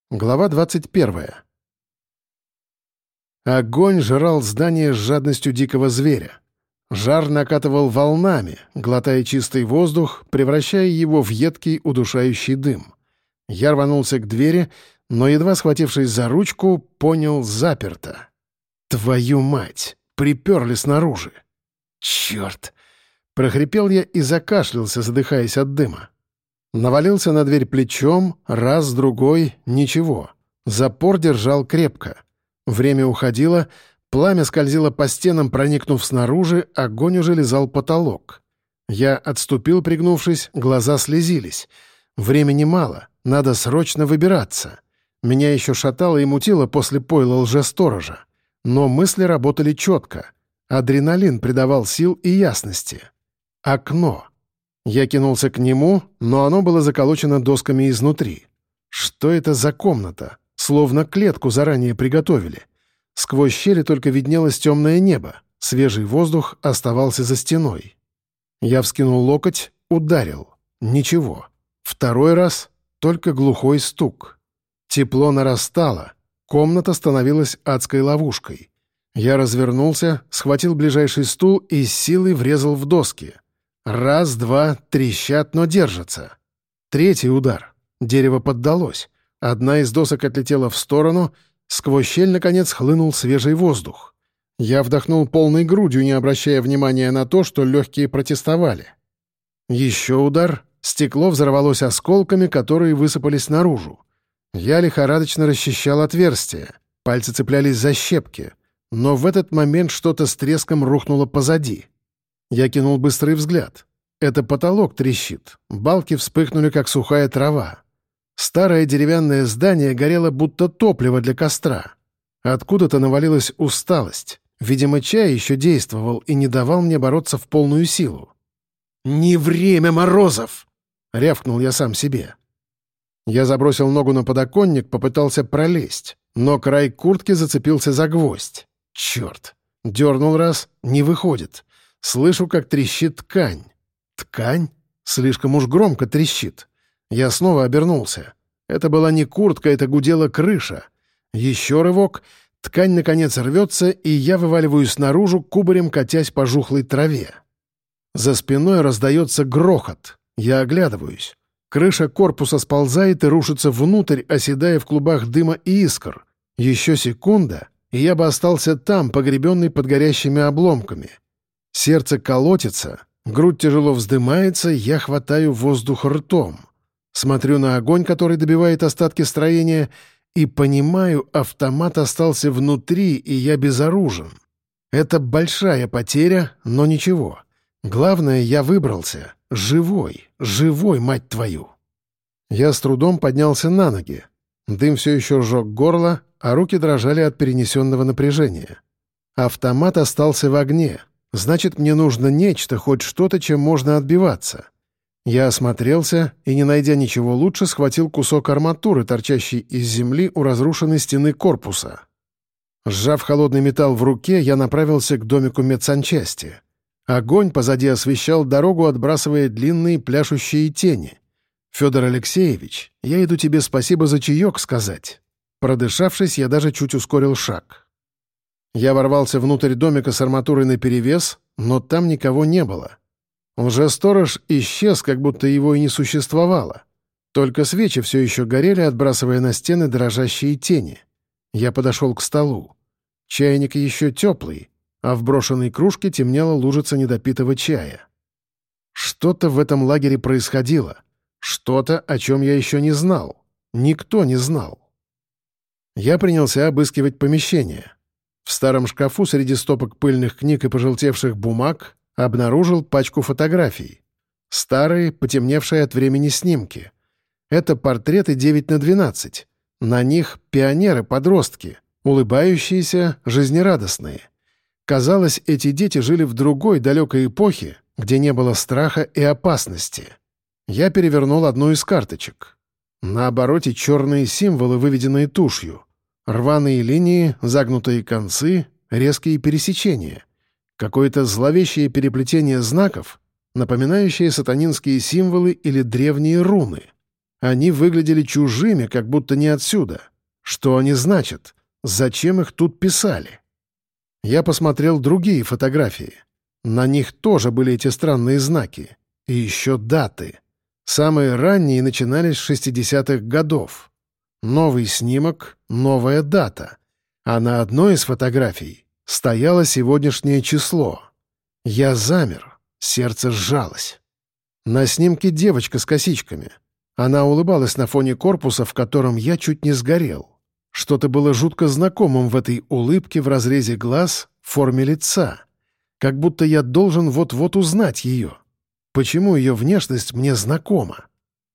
Глава 21. Огонь жрал здание с жадностью дикого зверя. Жар накатывал волнами, глотая чистый воздух, превращая его в едкий удушающий дым. Я рванулся к двери, но, едва схватившись за ручку, понял — заперто. «Твою мать! Приперли снаружи!» «Черт!» — прохрипел я и закашлялся, задыхаясь от дыма. Навалился на дверь плечом, раз, другой — ничего. Запор держал крепко. Время уходило, пламя скользило по стенам, проникнув снаружи, огонь уже лизал потолок. Я отступил, пригнувшись, глаза слезились. Времени мало, надо срочно выбираться. Меня еще шатало и мутило после пойла лжесторожа. Но мысли работали четко. Адреналин придавал сил и ясности. Окно. Я кинулся к нему, но оно было заколочено досками изнутри. Что это за комната? Словно клетку заранее приготовили. Сквозь щели только виднелось темное небо. Свежий воздух оставался за стеной. Я вскинул локоть, ударил. Ничего. Второй раз — только глухой стук. Тепло нарастало. Комната становилась адской ловушкой. Я развернулся, схватил ближайший стул и с силой врезал в доски. Раз, два, трещат, но держатся. Третий удар. Дерево поддалось. Одна из досок отлетела в сторону. Сквозь щель, наконец, хлынул свежий воздух. Я вдохнул полной грудью, не обращая внимания на то, что легкие протестовали. Еще удар. Стекло взорвалось осколками, которые высыпались наружу. Я лихорадочно расчищал отверстие. Пальцы цеплялись за щепки. Но в этот момент что-то с треском рухнуло позади. Я кинул быстрый взгляд. Это потолок трещит. Балки вспыхнули, как сухая трава. Старое деревянное здание горело, будто топливо для костра. Откуда-то навалилась усталость. Видимо, чай еще действовал и не давал мне бороться в полную силу. «Не время, Морозов!» — рявкнул я сам себе. Я забросил ногу на подоконник, попытался пролезть, но край куртки зацепился за гвоздь. Черт! Дернул раз — не выходит. Слышу, как трещит ткань. Ткань? Слишком уж громко трещит. Я снова обернулся. Это была не куртка, это гудела крыша. Еще рывок. Ткань, наконец, рвется, и я вываливаюсь наружу, кубарем катясь по жухлой траве. За спиной раздается грохот. Я оглядываюсь. Крыша корпуса сползает и рушится внутрь, оседая в клубах дыма и искр. Еще секунда, и я бы остался там, погребенный под горящими обломками. Сердце колотится, грудь тяжело вздымается, я хватаю воздух ртом. Смотрю на огонь, который добивает остатки строения, и понимаю, автомат остался внутри, и я безоружен. Это большая потеря, но ничего. Главное, я выбрался. Живой, живой, мать твою. Я с трудом поднялся на ноги. Дым все еще сжег горло, а руки дрожали от перенесенного напряжения. Автомат остался в огне. Значит, мне нужно нечто, хоть что-то, чем можно отбиваться. Я осмотрелся и, не найдя ничего лучше, схватил кусок арматуры, торчащий из земли у разрушенной стены корпуса. Сжав холодный металл в руке, я направился к домику медсанчасти. Огонь позади освещал дорогу, отбрасывая длинные пляшущие тени. «Федор Алексеевич, я иду тебе спасибо за чаек сказать». Продышавшись, я даже чуть ускорил шаг. Я ворвался внутрь домика с арматурой наперевес, но там никого не было. Лжесторож исчез, как будто его и не существовало. Только свечи все еще горели, отбрасывая на стены дрожащие тени. Я подошел к столу. Чайник еще теплый, а в брошенной кружке темнела лужица недопитого чая. Что-то в этом лагере происходило. Что-то, о чем я еще не знал. Никто не знал. Я принялся обыскивать помещение. В старом шкафу среди стопок пыльных книг и пожелтевших бумаг обнаружил пачку фотографий. Старые, потемневшие от времени снимки. Это портреты 9×12. На них пионеры-подростки, улыбающиеся, жизнерадостные. Казалось, эти дети жили в другой далекой эпохе, где не было страха и опасности. Я перевернул одну из карточек. На обороте черные символы, выведенные тушью. Рваные линии, загнутые концы, резкие пересечения. Какое-то зловещее переплетение знаков, напоминающее сатанинские символы или древние руны. Они выглядели чужими, как будто не отсюда. Что они значат? Зачем их тут писали? Я посмотрел другие фотографии. На них тоже были эти странные знаки. И еще даты. Самые ранние начинались с 60-х годов. Новый снимок, новая дата. А на одной из фотографий стояло сегодняшнее число. Я замер, сердце сжалось. На снимке девочка с косичками. Она улыбалась на фоне корпуса, в котором я чуть не сгорел. Что-то было жутко знакомым в этой улыбке в разрезе глаз, в форме лица. Как будто я должен вот-вот узнать ее. Почему ее внешность мне знакома?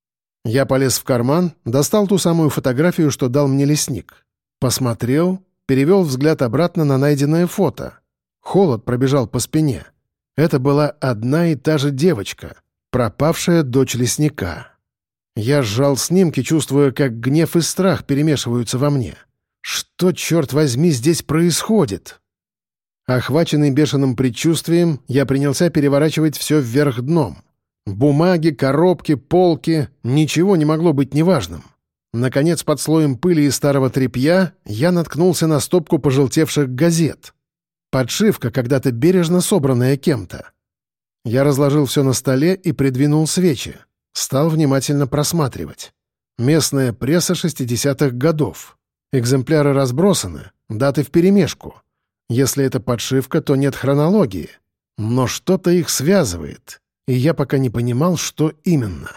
Я полез в карман, достал ту самую фотографию, что дал мне лесник. Посмотрел, перевел взгляд обратно на найденное фото. Холод пробежал по спине. Это была одна и та же девочка, пропавшая дочь лесника. Я сжал снимки, чувствуя, как гнев и страх перемешиваются во мне. Что, черт возьми, здесь происходит? Охваченный бешеным предчувствием, я принялся переворачивать все вверх дном. Бумаги, коробки, полки — ничего не могло быть неважным. Наконец, под слоем пыли и старого тряпья я наткнулся на стопку пожелтевших газет. Подшивка, когда-то бережно собранная кем-то. Я разложил все на столе и придвинул свечи. Стал внимательно просматривать. Местная пресса 60-х годов. Экземпляры разбросаны, даты вперемешку. Если это подшивка, то нет хронологии. Но что-то их связывает, и я пока не понимал, что именно.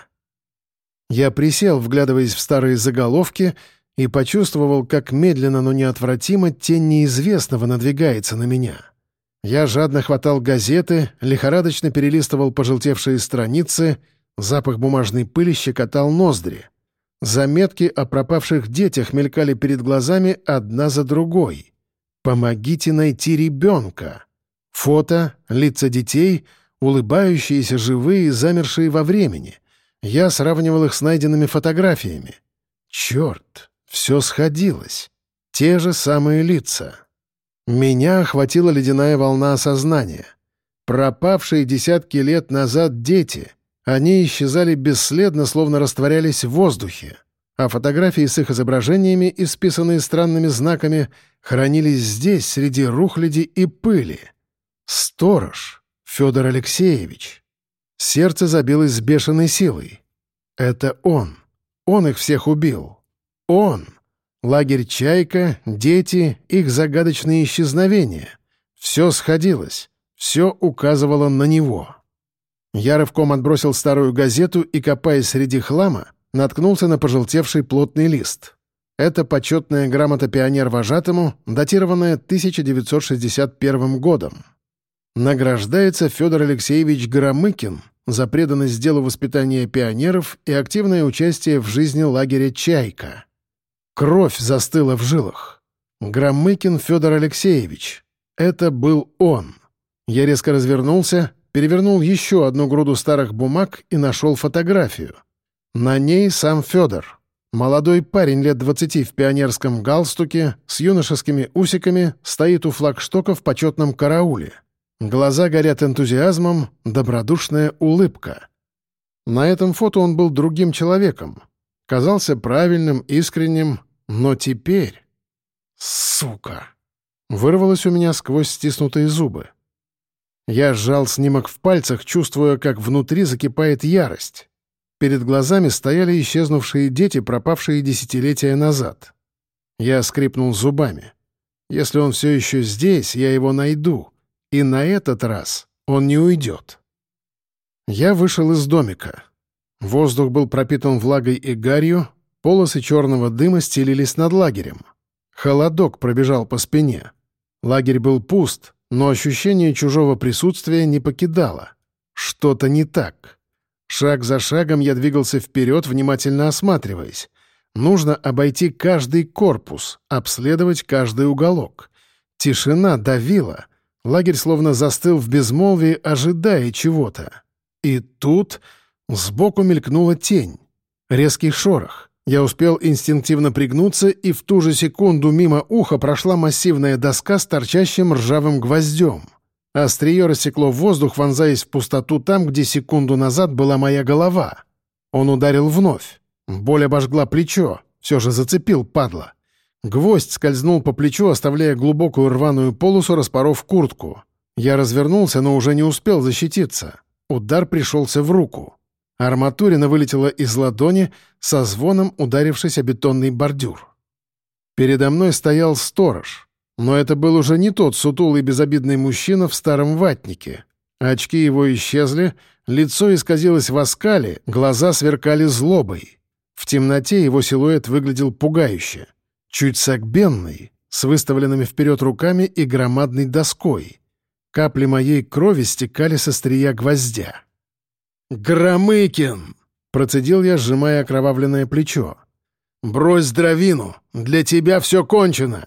Я присел, вглядываясь в старые заголовки, и почувствовал, как медленно, но неотвратимо тень неизвестного надвигается на меня. Я жадно хватал газеты, лихорадочно перелистывал пожелтевшие страницы. Запах бумажной пыли щекотал ноздри. Заметки о пропавших детях мелькали перед глазами одна за другой. «Помогите найти ребенка». Фото, лица детей, улыбающиеся, живые, замершие во времени. Я сравнивал их с найденными фотографиями. Черт, все сходилось. Те же самые лица. Меня охватила ледяная волна осознания. Пропавшие десятки лет назад дети — они исчезали бесследно, словно растворялись в воздухе, а фотографии с их изображениями, исписанные странными знаками, хранились здесь, среди рухляди и пыли. Сторож, Федор Алексеевич. Сердце забилось с бешеной силой. Это он. Он их всех убил. Он. Лагерь «Чайка», дети, их загадочные исчезновения. Все сходилось. Все указывало на него. Я рывком отбросил старую газету и, копаясь среди хлама, наткнулся на пожелтевший плотный лист. Это почетная грамота пионер-вожатому, датированная 1961 годом. Награждается Федор Алексеевич Громыкин за преданность делу воспитания пионеров и активное участие в жизни лагеря «Чайка». Кровь застыла в жилах. Громыкин Федор Алексеевич. Это был он. Я резко развернулся, перевернул еще одну груду старых бумаг и нашел фотографию. На ней сам Федор. Молодой парень лет 20 в пионерском галстуке, с юношескими усиками, стоит у флагштока в почетном карауле. Глаза горят энтузиазмом, добродушная улыбка. На этом фото он был другим человеком. Казался правильным, искренним, но теперь... Сука! Вырвалось у меня сквозь стиснутые зубы. Я сжал снимок в пальцах, чувствуя, как внутри закипает ярость. Перед глазами стояли исчезнувшие дети, пропавшие десятилетия назад. Я скрипнул зубами. Если он все еще здесь, я его найду. И на этот раз он не уйдет. Я вышел из домика. Воздух был пропитан влагой и гарью, полосы черного дыма стелились над лагерем. Холодок пробежал по спине. Лагерь был пуст, но ощущение чужого присутствия не покидало. Что-то не так. Шаг за шагом я двигался вперед, внимательно осматриваясь. Нужно обойти каждый корпус, обследовать каждый уголок. Тишина давила. Лагерь словно застыл в безмолвии, ожидая чего-то. И тут сбоку мелькнула тень. Резкий шорох. Я успел инстинктивно пригнуться, и в ту же секунду мимо уха прошла массивная доска с торчащим ржавым гвоздем. Острие рассекло воздух, вонзаясь в пустоту там, где секунду назад была моя голова. Он ударил вновь. Боль обожгла плечо, все же зацепил, падла. Гвоздь скользнул по плечу, оставляя глубокую рваную полосу, распоров куртку. Я развернулся, но уже не успел защититься. Удар пришелся в руку. Арматурина вылетела из ладони, со звоном ударившись о бетонный бордюр. Передо мной стоял сторож. Но это был уже не тот сутулый безобидный мужчина в старом ватнике. Очки его исчезли, лицо исказилось в оскале, глаза сверкали злобой. В темноте его силуэт выглядел пугающе. Чуть согбенный, с выставленными вперед руками и громадной доской. Капли моей крови стекали со острия гвоздя. «Громыкин!» — процедил я, сжимая окровавленное плечо. «Брось дровину! Для тебя все кончено!»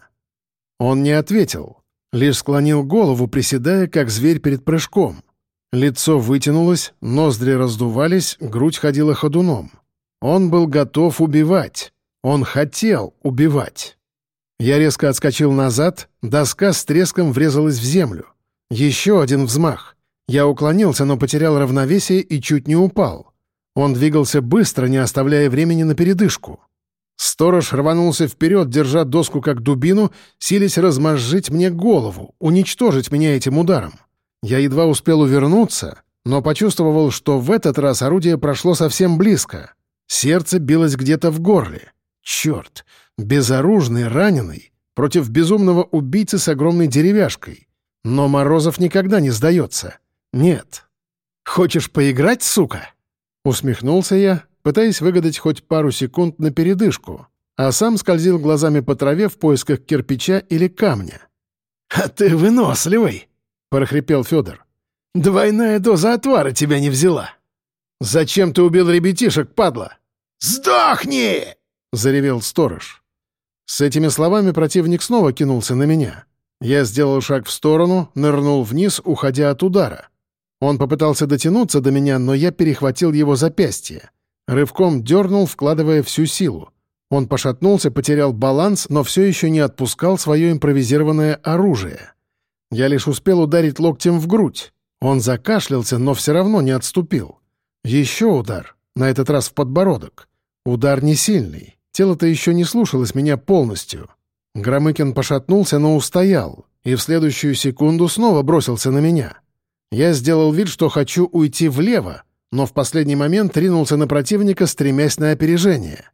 Он не ответил, лишь склонил голову, приседая, как зверь перед прыжком. Лицо вытянулось, ноздри раздувались, грудь ходила ходуном. Он был готов убивать. Он хотел убивать. Я резко отскочил назад, доска с треском врезалась в землю. Еще один взмах. Я уклонился, но потерял равновесие и чуть не упал. Он двигался быстро, не оставляя времени на передышку. Сторож рванулся вперед, держа доску как дубину, силясь размозжить мне голову, уничтожить меня этим ударом. Я едва успел увернуться, но почувствовал, что в этот раз орудие прошло совсем близко. Сердце билось где-то в горле. Черт! Безоружный, раненый, против безумного убийцы с огромной деревяшкой. Но Морозов никогда не сдается. Нет. «Хочешь поиграть, сука?» Усмехнулся я, пытаясь выгадать хоть пару секунд на передышку, а сам скользил глазами по траве в поисках кирпича или камня. «А ты выносливый!» — прохрипел Федор. «Двойная доза отвара тебя не взяла!» «Зачем ты убил ребятишек, падла?» «Сдохни!» — заревел сторож. С этими словами противник снова кинулся на меня. Я сделал шаг в сторону, нырнул вниз, уходя от удара. Он попытался дотянуться до меня, но я перехватил его запястье. Рывком дернул, вкладывая всю силу. Он пошатнулся, потерял баланс, но все еще не отпускал свое импровизированное оружие. Я лишь успел ударить локтем в грудь. Он закашлялся, но все равно не отступил. Еще удар, на этот раз в подбородок. Удар не сильный. Тело-то еще не слушалось меня полностью. Громыкин пошатнулся, но устоял, и в следующую секунду снова бросился на меня. Я сделал вид, что хочу уйти влево, но в последний момент ринулся на противника, стремясь на опережение.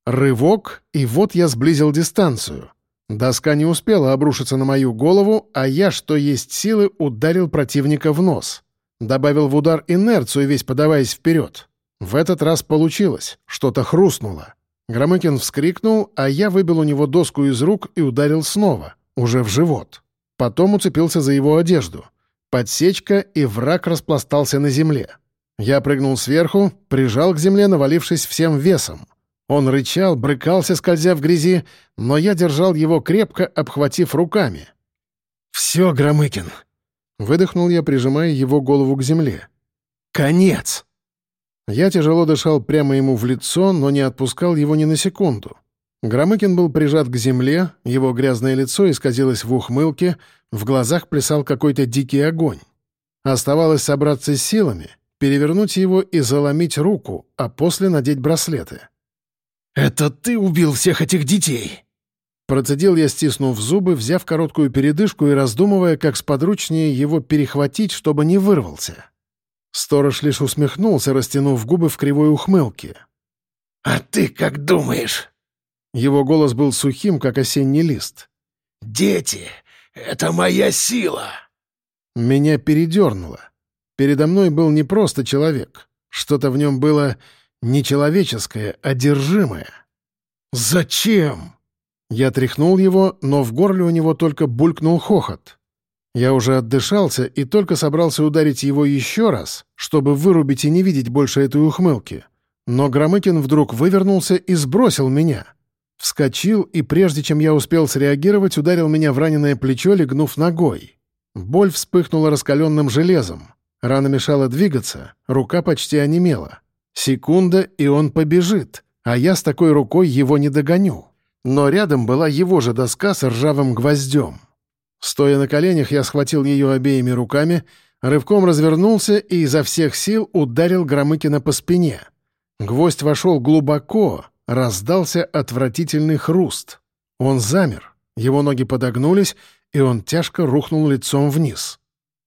Рывок, и вот я сблизил дистанцию. Доска не успела обрушиться на мою голову, а я, что есть силы, ударил противника в нос. Добавил в удар инерцию, весь подаваясь вперед. В этот раз получилось, что-то хрустнуло. Громыкин вскрикнул, а я выбил у него доску из рук и ударил снова, уже в живот. Потом уцепился за его одежду. Подсечка, и враг распластался на земле. Я прыгнул сверху, прижал к земле, навалившись всем весом. Он рычал, брыкался, скользя в грязи, но я держал его крепко, обхватив руками. «Все, Громыкин!» — выдохнул я, прижимая его голову к земле. «Конец!» Я тяжело дышал прямо ему в лицо, но не отпускал его ни на секунду. Громыкин был прижат к земле, его грязное лицо исказилось в ухмылке, в глазах плясал какой-то дикий огонь. Оставалось собраться с силами, перевернуть его и заломить руку, а после надеть браслеты. «Это ты убил всех этих детей!» Процедил я, стиснув зубы, взяв короткую передышку и раздумывая, как сподручнее его перехватить, чтобы не вырвался. Сторож лишь усмехнулся, растянув губы в кривой ухмылке. «А ты как думаешь?» Его голос был сухим, как осенний лист. «Дети — это моя сила!» Меня передернуло. Передо мной был не просто человек. Что-то в нем было нечеловеческое, одержимое. «Зачем?» Я тряхнул его, но в горле у него только булькнул хохот. Я уже отдышался и только собрался ударить его еще раз, чтобы вырубить и не видеть больше этой ухмылки. Но Громыкин вдруг вывернулся и сбросил меня. Вскочил и, прежде чем я успел среагировать, ударил меня в раненое плечо, легнув ногой. Боль вспыхнула раскаленным железом. Рана мешала двигаться, рука почти онемела. Секунда, и он побежит, а я с такой рукой его не догоню. Но рядом была его же доска с ржавым гвоздем. Стоя на коленях, я схватил ее обеими руками, рывком развернулся и изо всех сил ударил Громыкина по спине. Гвоздь вошел глубоко, раздался отвратительный хруст. Он замер, его ноги подогнулись, и он тяжко рухнул лицом вниз.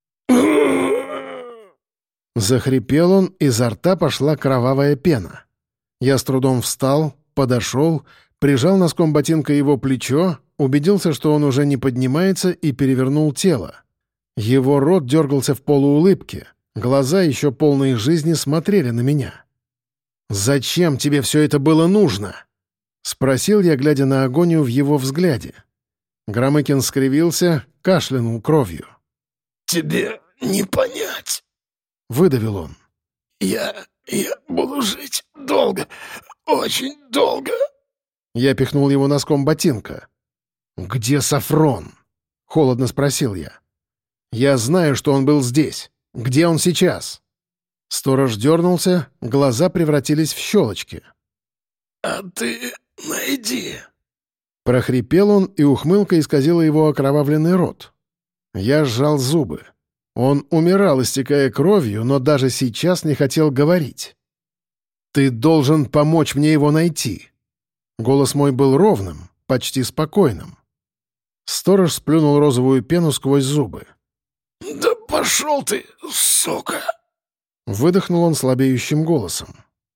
Захрипел он, изо рта пошла кровавая пена. Я с трудом встал, подошел, прижал носком ботинка его плечо, убедился, что он уже не поднимается, и перевернул тело. Его рот дергался в полуулыбке, глаза, еще полные жизни, смотрели на меня. «Зачем тебе все это было нужно?» — спросил я, глядя на агонию в его взгляде. Громыкин скривился, кашлянул кровью. «Тебе не понять», — выдавил он. Я буду жить долго, очень долго». Я пихнул его носком ботинка. «Где Сафрон?» — холодно спросил я. «Я знаю, что он был здесь. Где он сейчас?» Сторож дернулся, глаза превратились в щелочки. «А ты найди». Прохрипел он, и ухмылка исказила его окровавленный рот. Я сжал зубы. Он умирал, истекая кровью, но даже сейчас не хотел говорить. «Ты должен помочь мне его найти». Голос мой был ровным, почти спокойным. Сторож сплюнул розовую пену сквозь зубы. «Да пошел ты, сука!» Выдохнул он слабеющим голосом.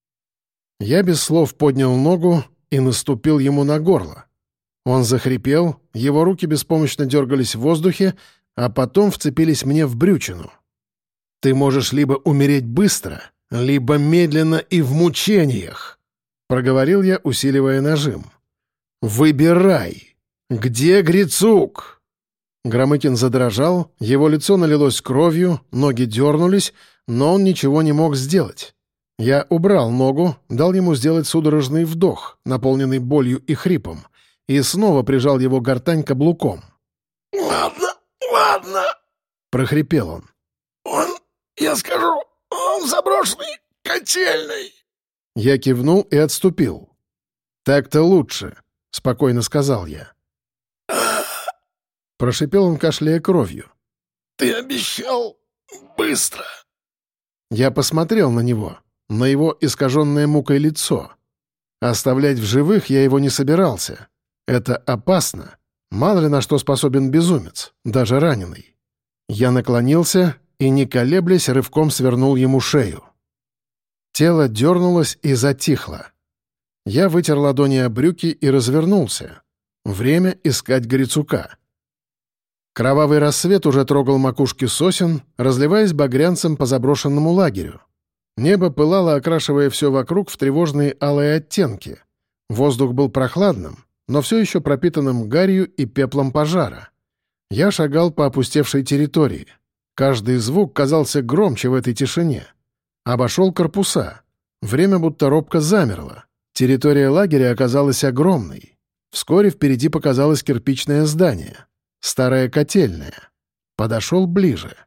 Я без слов поднял ногу и наступил ему на горло. Он захрипел, его руки беспомощно дергались в воздухе, а потом вцепились мне в брючину. «Ты можешь либо умереть быстро, либо медленно и в мучениях», — проговорил я, усиливая нажим. «Выбирай! Где Грицук?» Громыкин задрожал, его лицо налилось кровью, ноги дернулись, но он ничего не мог сделать. Я убрал ногу, дал ему сделать судорожный вдох, наполненный болью и хрипом, и снова прижал его гортань каблуком. «Ладно», — прохрипел он. Я скажу, он в заброшенной котельной». Я кивнул и отступил. «Так-то лучше», — спокойно сказал я. Прошипел он, кашляя кровью. «Ты обещал быстро». Я посмотрел на него, на его искаженное мукой лицо. Оставлять в живых я его не собирался. Это опасно. Мало ли на что способен безумец, даже раненый. Я наклонился и, не колеблясь, рывком свернул ему шею. Тело дернулось и затихло. Я вытер ладони о брюки и развернулся. Время искать Грицука. Кровавый рассвет уже трогал макушки сосен, разливаясь багрянцем по заброшенному лагерю. Небо пылало, окрашивая все вокруг в тревожные алые оттенки. Воздух был прохладным, но все еще пропитанным гарью и пеплом пожара. Я шагал по опустевшей территории. Каждый звук казался громче в этой тишине. Обошел корпуса. Время будто робко замерло. Территория лагеря оказалась огромной. Вскоре впереди показалось кирпичное здание. Старая котельная. Подошел ближе.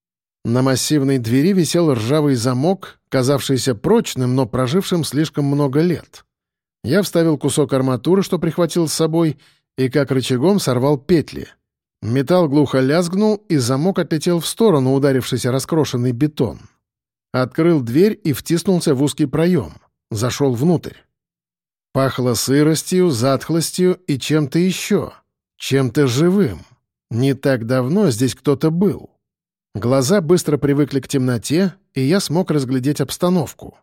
На массивной двери висел ржавый замок, казавшийся прочным, но прожившим слишком много лет. Я вставил кусок арматуры, что прихватил с собой, и как рычагом сорвал петли. Металл глухо лязгнул, и замок отлетел в сторону, ударившись о раскрошенный бетон. Открыл дверь и втиснулся в узкий проем. Зашел внутрь. Пахло сыростью, затхлостью и чем-то еще. Чем-то живым. Не так давно здесь кто-то был. Глаза быстро привыкли к темноте, и я смог разглядеть обстановку.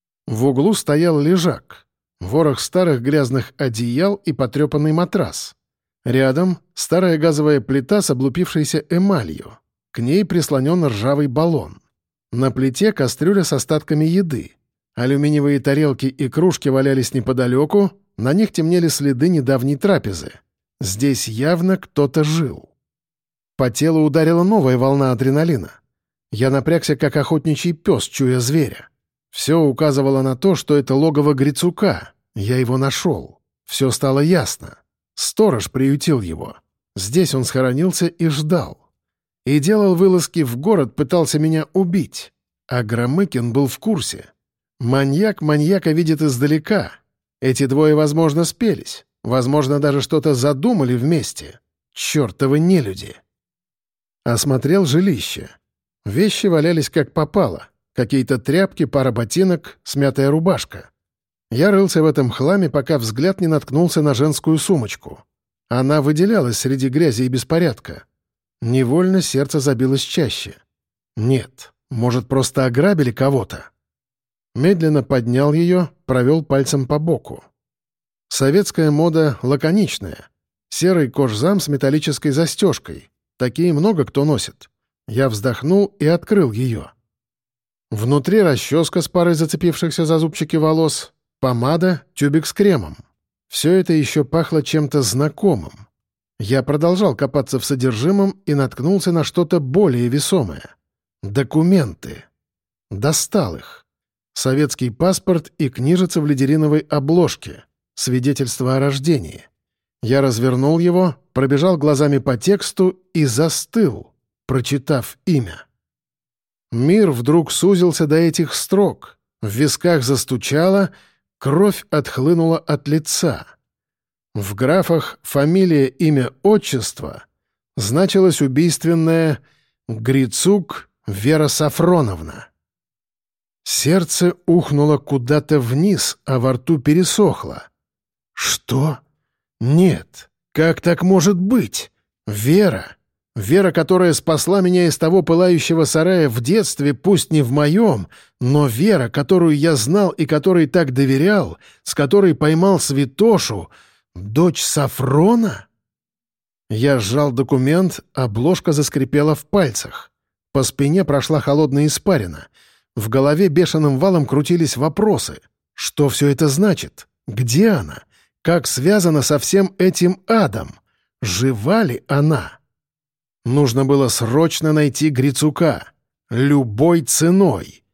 В углу стоял лежак. Ворох старых грязных одеял и потрепанный матрас. Рядом старая газовая плита с облупившейся эмалью. К ней прислонен ржавый баллон. На плите кастрюля с остатками еды. Алюминиевые тарелки и кружки валялись неподалеку, на них темнели следы недавней трапезы. Здесь явно кто-то жил. По телу ударила новая волна адреналина. Я напрягся, как охотничий пес, чуя зверя. Все указывало на то, что это логово Грицука. Я его нашел. Все стало ясно. Сторож приютил его. Здесь он схоронился и ждал. И делал вылазки в город, пытался меня убить. А Громыкин был в курсе. Маньяк маньяка видит издалека. Эти двое, возможно, спелись. Возможно, даже что-то задумали вместе. Чёртовы нелюди. Осмотрел жилище. Вещи валялись как попало. Какие-то тряпки, пара ботинок, смятая рубашка. Я рылся в этом хламе, пока взгляд не наткнулся на женскую сумочку. Она выделялась среди грязи и беспорядка. Невольно сердце забилось чаще. Нет, может, просто ограбили кого-то. Медленно поднял ее, провел пальцем по боку. Советская мода лаконичная. Серый кожзам с металлической застежкой. Такие много кто носит. Я вздохнул и открыл ее. Внутри расческа с парой зацепившихся за зубчики волос, помада, тюбик с кремом. Все это еще пахло чем-то знакомым. Я продолжал копаться в содержимом и наткнулся на что-то более весомое. Документы. Достал их. Советский паспорт и книжица в лидериновой обложке. Свидетельство о рождении. Я развернул его, пробежал глазами по тексту и застыл, прочитав имя. Мир вдруг сузился до этих строк. В висках застучало, кровь отхлынула от лица. В графах фамилия, имя, отчество значилось убийственное Грицук Вера Сафроновна. Сердце ухнуло куда-то вниз, а во рту пересохло. Что? Нет, как так может быть? Вера. Вера, которая спасла меня из того пылающего сарая в детстве, пусть не в моем, но Вера, которую я знал и которой так доверял, с которой поймал святошу, дочь Сафрона? Я сжал документ, обложка заскрипела в пальцах. По спине прошла холодная испарина. В голове бешеным валом крутились вопросы. Что все это значит? Где она? Как связана со всем этим адом? Жива ли она? Нужно было срочно найти Грицука. Любой ценой.